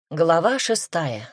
Глава 6.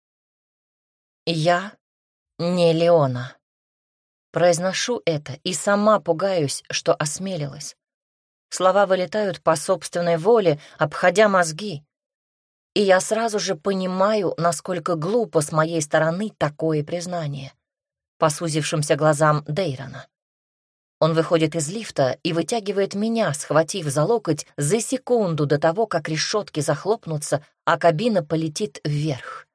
Я не Леона. Произношу это и сама пугаюсь, что осмелилась. Слова вылетают по собственной воле, обходя мозги. И я сразу же понимаю, насколько глупо с моей стороны такое признание. По сузившимся глазам Дейрона. Он выходит из лифта и вытягивает меня, схватив за локоть за секунду до того, как решетки захлопнутся, а кабина полетит вверх.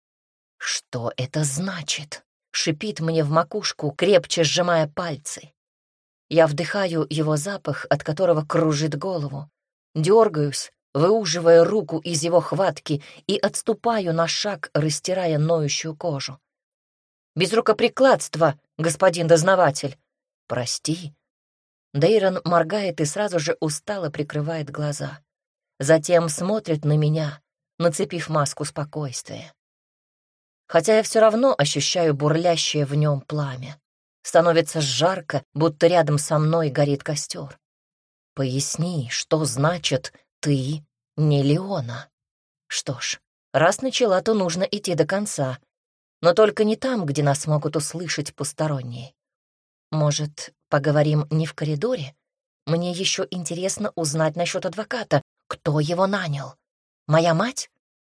«Что это значит?» — шипит мне в макушку, крепче сжимая пальцы. Я вдыхаю его запах, от которого кружит голову. Дергаюсь, выуживая руку из его хватки и отступаю на шаг, растирая ноющую кожу. «Без рукоприкладства, господин дознаватель!» «Прости». Дейрон моргает и сразу же устало прикрывает глаза. Затем смотрит на меня, нацепив маску спокойствия. Хотя я все равно ощущаю бурлящее в нем пламя. Становится жарко, будто рядом со мной горит костер. Поясни, что значит «ты не Леона»? Что ж, раз начала, то нужно идти до конца. Но только не там, где нас могут услышать посторонние. Может, поговорим не в коридоре? Мне еще интересно узнать насчет адвоката. Кто его нанял? Моя мать?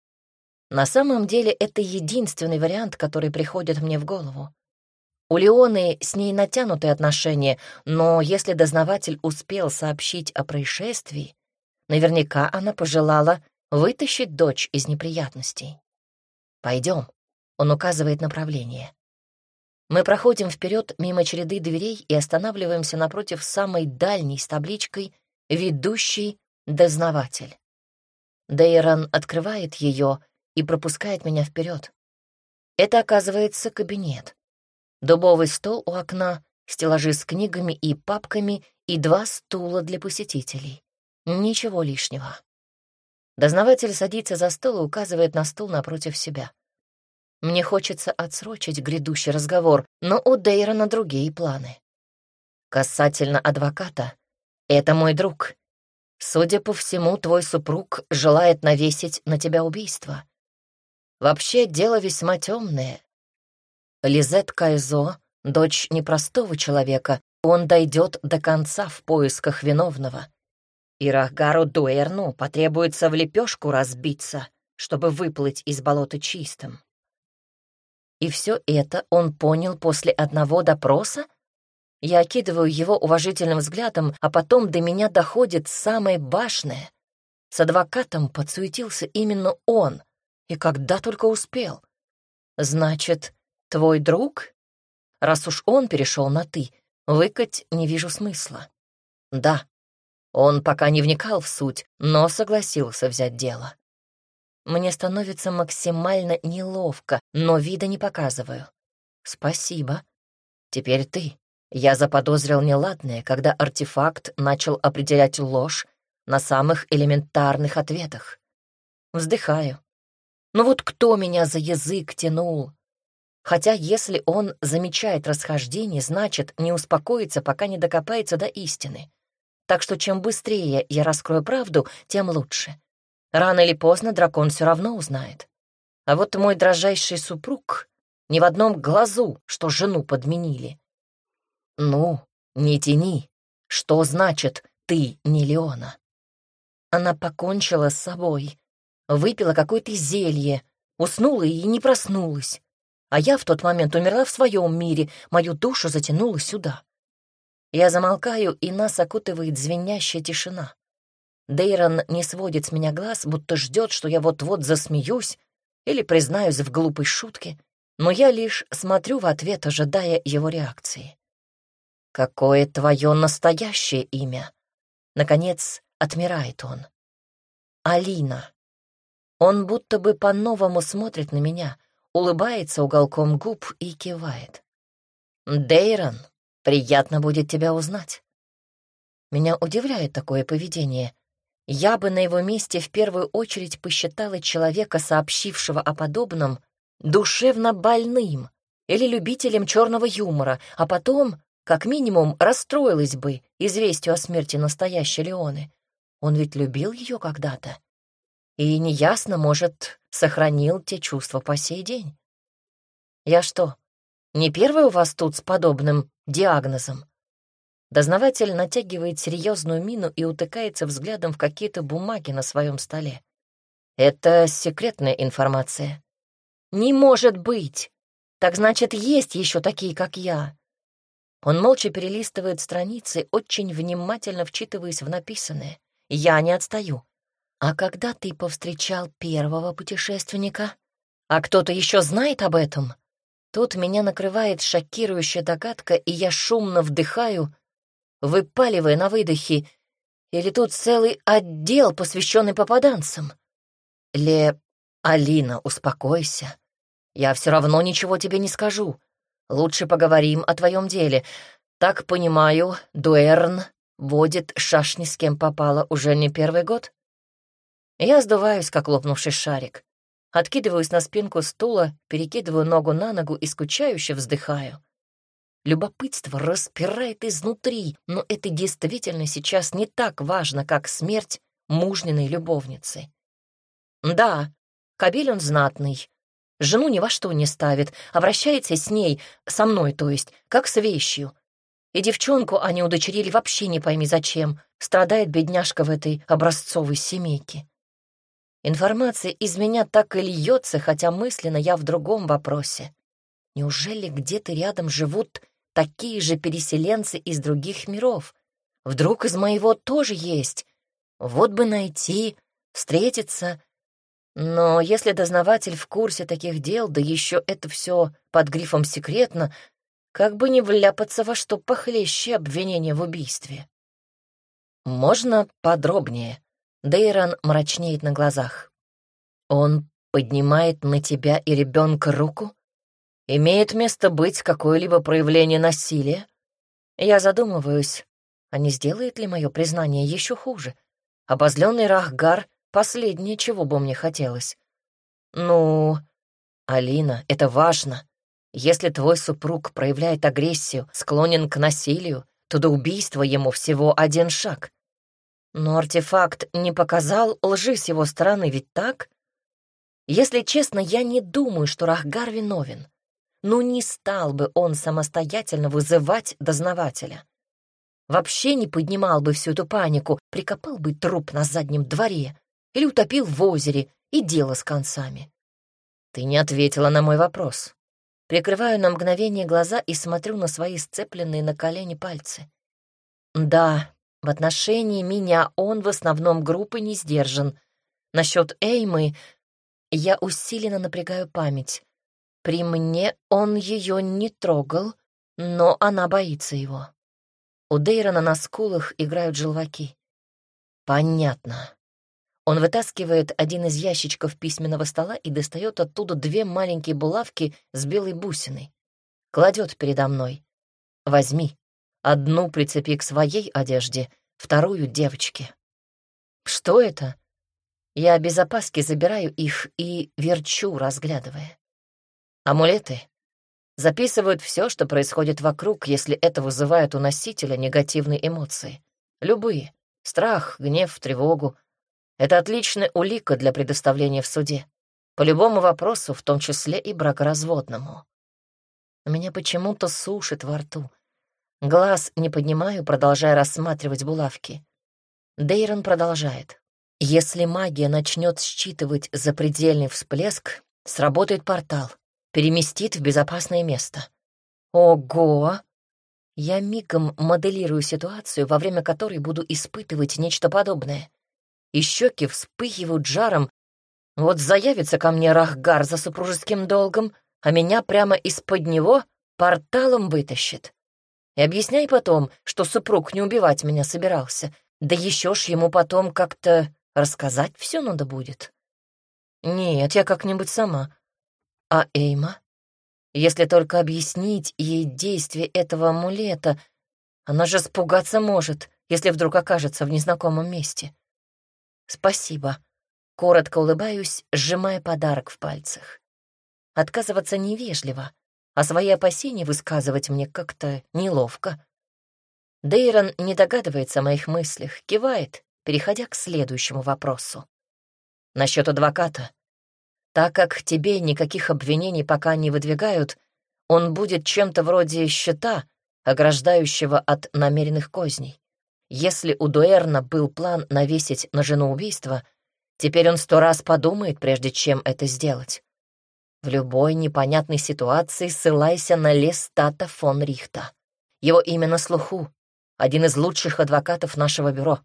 На самом деле это единственный вариант, который приходит мне в голову. У Леоны с ней натянутые отношения, но если дознаватель успел сообщить о происшествии, наверняка она пожелала вытащить дочь из неприятностей. «Пойдем», — он указывает направление. Мы проходим вперед мимо череды дверей и останавливаемся напротив самой дальней с табличкой «Ведущий дознаватель». Дейрон открывает ее и пропускает меня вперед. Это, оказывается, кабинет. Дубовый стол у окна, стеллажи с книгами и папками и 2 стула для посетителей. Ничего лишнего. Дознаватель садится за стол и указывает на стул напротив себя. Мне хочется отсрочить грядущий разговор, но у Дейрона другие планы. Касательно адвоката, это мой друг. Судя по всему, твой супруг желает навесить на тебя убийство. Вообще, дело весьма темное. Лизет Кайзо — дочь непростого человека, он дойдет до конца в поисках виновного. И Рахгару Дуэрну потребуется в лепешку разбиться, чтобы выплыть из болота чистым. И все это он понял после одного допроса? Я окидываю его уважительным взглядом, а потом до меня доходит самое важное. С адвокатом подсуетился именно он, и когда только успел. Значит, твой друг? Раз уж он перешел на «ты», выкать не вижу смысла. Да, он пока не вникал в суть, но согласился взять дело. Мне становится максимально неловко, но вида не показываю. Спасибо. Теперь ты. Я заподозрил неладное, когда артефакт начал определять ложь на самых элементарных ответах. Вздыхаю. Ну вот кто меня за язык тянул? Хотя если он замечает расхождение, значит, не успокоится, пока не докопается до истины. Так что чем быстрее я раскрою правду, тем лучше. Рано или поздно дракон все равно узнает. А вот мой дрожайший супруг ни в одном глазу, что жену подменили. Ну, не тяни. Что значит «ты не Леона»? Она покончила с собой, выпила какое-то зелье, уснула и не проснулась. А я в тот момент умерла в своем мире, мою душу затянула сюда. Я замолкаю, и нас окутывает звенящая тишина. Дейрон не сводит с меня глаз, будто ждет, что я вот-вот засмеюсь или признаюсь в глупой шутке, но я лишь смотрю в ответ, ожидая его реакции. «Какое твое настоящее имя?» Наконец отмирает он. «Алина». Он будто бы по-новому смотрит на меня, улыбается уголком губ и кивает. «Дейрон, приятно будет тебя узнать». Меня удивляет такое поведение. Я бы на его месте в первую очередь посчитала человека, сообщившего о подобном, душевно больным или любителем черного юмора, а потом, как минимум, расстроилась бы известию о смерти настоящей Леоны. Он ведь любил ее когда-то. И неясно, может, сохранил те чувства по сей день. Я что, не первый у вас тут с подобным диагнозом? Дознаватель натягивает серьезную мину и утыкается взглядом в какие-то бумаги на своем столе. Это секретная информация. Не может быть! Так значит, есть еще такие, как я. Он молча перелистывает страницы, очень внимательно вчитываясь в написанное. Я не отстаю. А когда ты повстречал первого путешественника? А кто-то еще знает об этом? Тут меня накрывает шокирующая догадка, и я шумно вдыхаю, выпаливая на выдохе. Или тут целый отдел, посвященный попаданцам? Алина, успокойся. Я все равно ничего тебе не скажу. Лучше поговорим о твоем деле. Так понимаю, Дуэрн водит шашни с кем попало уже не первый год? Я сдуваюсь, как лопнувший шарик. Откидываюсь на спинку стула, перекидываю ногу на ногу и скучающе вздыхаю. Любопытство распирает изнутри, но это действительно сейчас не так важно, как смерть мужниной любовницы. Да, кобель он знатный. Жену ни во что не ставит, обращается с ней, со мной, то есть, как с вещью. И девчонку они удочерили вообще не пойми зачем. Страдает бедняжка в этой образцовой семейке. Информация из меня так и льется, хотя мысленно я в другом вопросе. Неужели где-то рядом живут такие же переселенцы из других миров? Вдруг из моего тоже есть? Вот бы найти, встретиться. Но если дознаватель в курсе таких дел, да еще это все под грифом «секретно», как бы не вляпаться во что похлеще обвинения в убийстве. Можно подробнее? Дейрон мрачнеет на глазах. Он поднимает на тебя и ребенка руку? Имеет место быть какое-либо проявление насилия? Я задумываюсь, а не сделает ли мое признание еще хуже? Обозленный Рахгар — последнее, чего бы мне хотелось. Ну, Алина, это важно. Если твой супруг проявляет агрессию, склонен к насилию, то до убийства ему всего один шаг. Но артефакт не показал лжи с его стороны, ведь так? Если честно, я не думаю, что Рахгар виновен. Ну, не стал бы он самостоятельно вызывать дознавателя. Вообще не поднимал бы всю эту панику, прикопал бы труп на заднем дворе или утопил в озере, и дело с концами. Ты не ответила на мой вопрос. Прикрываю на мгновение глаза и смотрю на свои сцепленные на колени пальцы. Да, в отношении меня он в основном группы не сдержан. Насчет Эймы я усиленно напрягаю память. При мне он ее не трогал, но она боится его. У Дейрона на скулах играют желваки. Понятно. Он вытаскивает один из ящичков письменного стола и достает оттуда две маленькие булавки с белой бусиной. Кладет передо мной. Возьми. Одну прицепи к своей одежде, вторую — девочке. Что это? Я без опаски забираю их и верчу, разглядывая. Амулеты записывают все, что происходит вокруг, если это вызывает у носителя негативные эмоции. Любые. Страх, гнев, тревогу. Это отличная улика для предоставления в суде. По любому вопросу, в том числе и бракоразводному. Меня почему-то сушит во рту. Глаз не поднимаю, продолжая рассматривать булавки. Дейрон продолжает. Если магия начнет считывать запредельный всплеск, сработает портал, переместит в безопасное место. Ого! Я мигом моделирую ситуацию, во время которой буду испытывать нечто подобное. И щеки вспыхивают жаром. Вот заявится ко мне Рахгар за супружеским долгом, а меня прямо из-под него порталом вытащит. И объясняй потом, что супруг не убивать меня собирался. Да еще ж ему потом как-то рассказать все надо будет. Нет, я как-нибудь сама. А Эйма? Если только объяснить ей действие этого амулета, она же испугаться может, если вдруг окажется в незнакомом месте. Спасибо. Коротко улыбаюсь, сжимая подарок в пальцах. Отказываться невежливо, а свои опасения высказывать мне как-то неловко. Дейрон не догадывается о моих мыслях, кивает, переходя к следующему вопросу. Насчет адвоката. Так как тебе никаких обвинений пока не выдвигают, он будет чем-то вроде щита, ограждающего от намеренных козней. Если у Дуэрна был план навесить на жену убийство, теперь он 100 раз подумает, прежде чем это сделать. В любой непонятной ситуации ссылайся на Лестата фон Рихта. Его имя на слуху. Один из лучших адвокатов нашего бюро.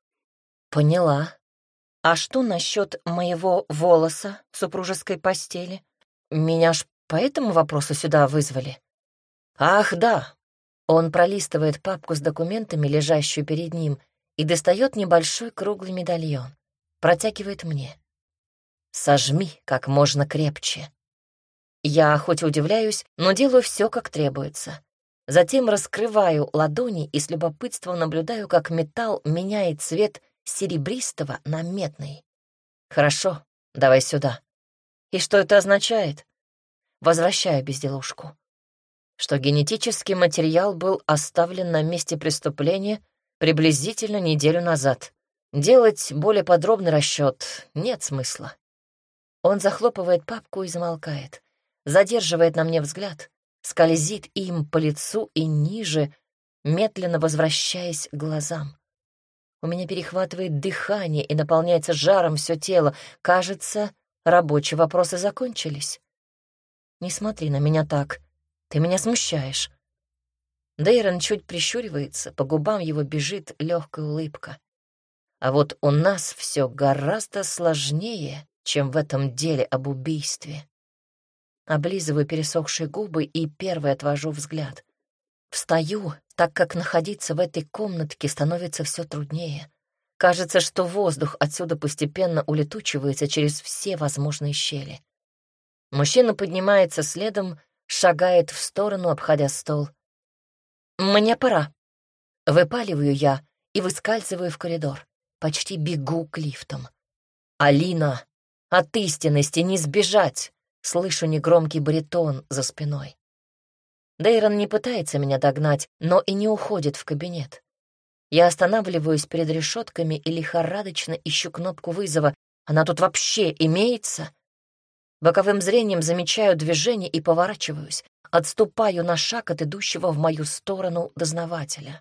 Поняла. А что насчет моего волоса в супружеской постели? Меня ж по этому вопросу сюда вызвали. Ах, да. Он пролистывает папку с документами, лежащую перед ним, и достает небольшой круглый медальон. Протягивает мне. Сожми как можно крепче. Я хоть и удивляюсь, но делаю все как требуется. Затем раскрываю ладони и с любопытством наблюдаю, как металл меняет цвет серебристого на медный. Хорошо, давай сюда. И что это означает? Возвращаю безделушку. Что генетический материал был оставлен на месте преступления приблизительно неделю назад. Делать более подробный расчет нет смысла. Он захлопывает папку и замолкает, задерживает на мне взгляд, скользит им по лицу и ниже, медленно возвращаясь к глазам. У меня перехватывает дыхание и наполняется жаром все тело. Кажется, рабочие вопросы закончились. Не смотри на меня так. Ты меня смущаешь. Дейрон чуть прищуривается, по губам его бежит легкая улыбка. А вот у нас все гораздо сложнее, чем в этом деле об убийстве. Облизываю пересохшие губы и первой отвожу взгляд. Встаю, так как находиться в этой комнатке становится все труднее. Кажется, что воздух отсюда постепенно улетучивается через все возможные щели. Мужчина поднимается следом, шагает в сторону, обходя стол. «Мне пора». Выпаливаю я и выскальзываю в коридор. Почти бегу к лифтам. «Алина, от истинности не сбежать!» Слышу негромкий баритон за спиной. Дейрон не пытается меня догнать, но и не уходит в кабинет. Я останавливаюсь перед решетками и лихорадочно ищу кнопку вызова. Она тут вообще имеется? Боковым зрением замечаю движение и поворачиваюсь. Отступаю на шаг от идущего в мою сторону дознавателя.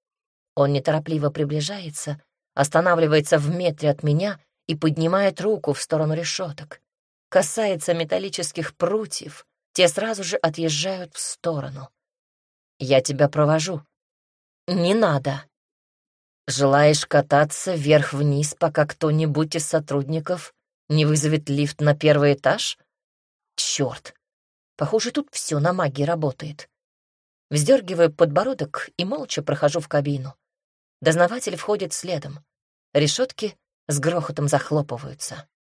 Он неторопливо приближается, останавливается в метре от меня и поднимает руку в сторону решеток. Касается металлических прутьев, те сразу же отъезжают в сторону. «Я тебя провожу». «Не надо». «Желаешь кататься вверх-вниз, пока кто-нибудь из сотрудников не вызовет лифт на 1-й этаж? Чёрт, похоже, тут все на магии работает». Вздергиваю подбородок и молча прохожу в кабину. Дознаватель входит следом. Решетки с грохотом захлопываются.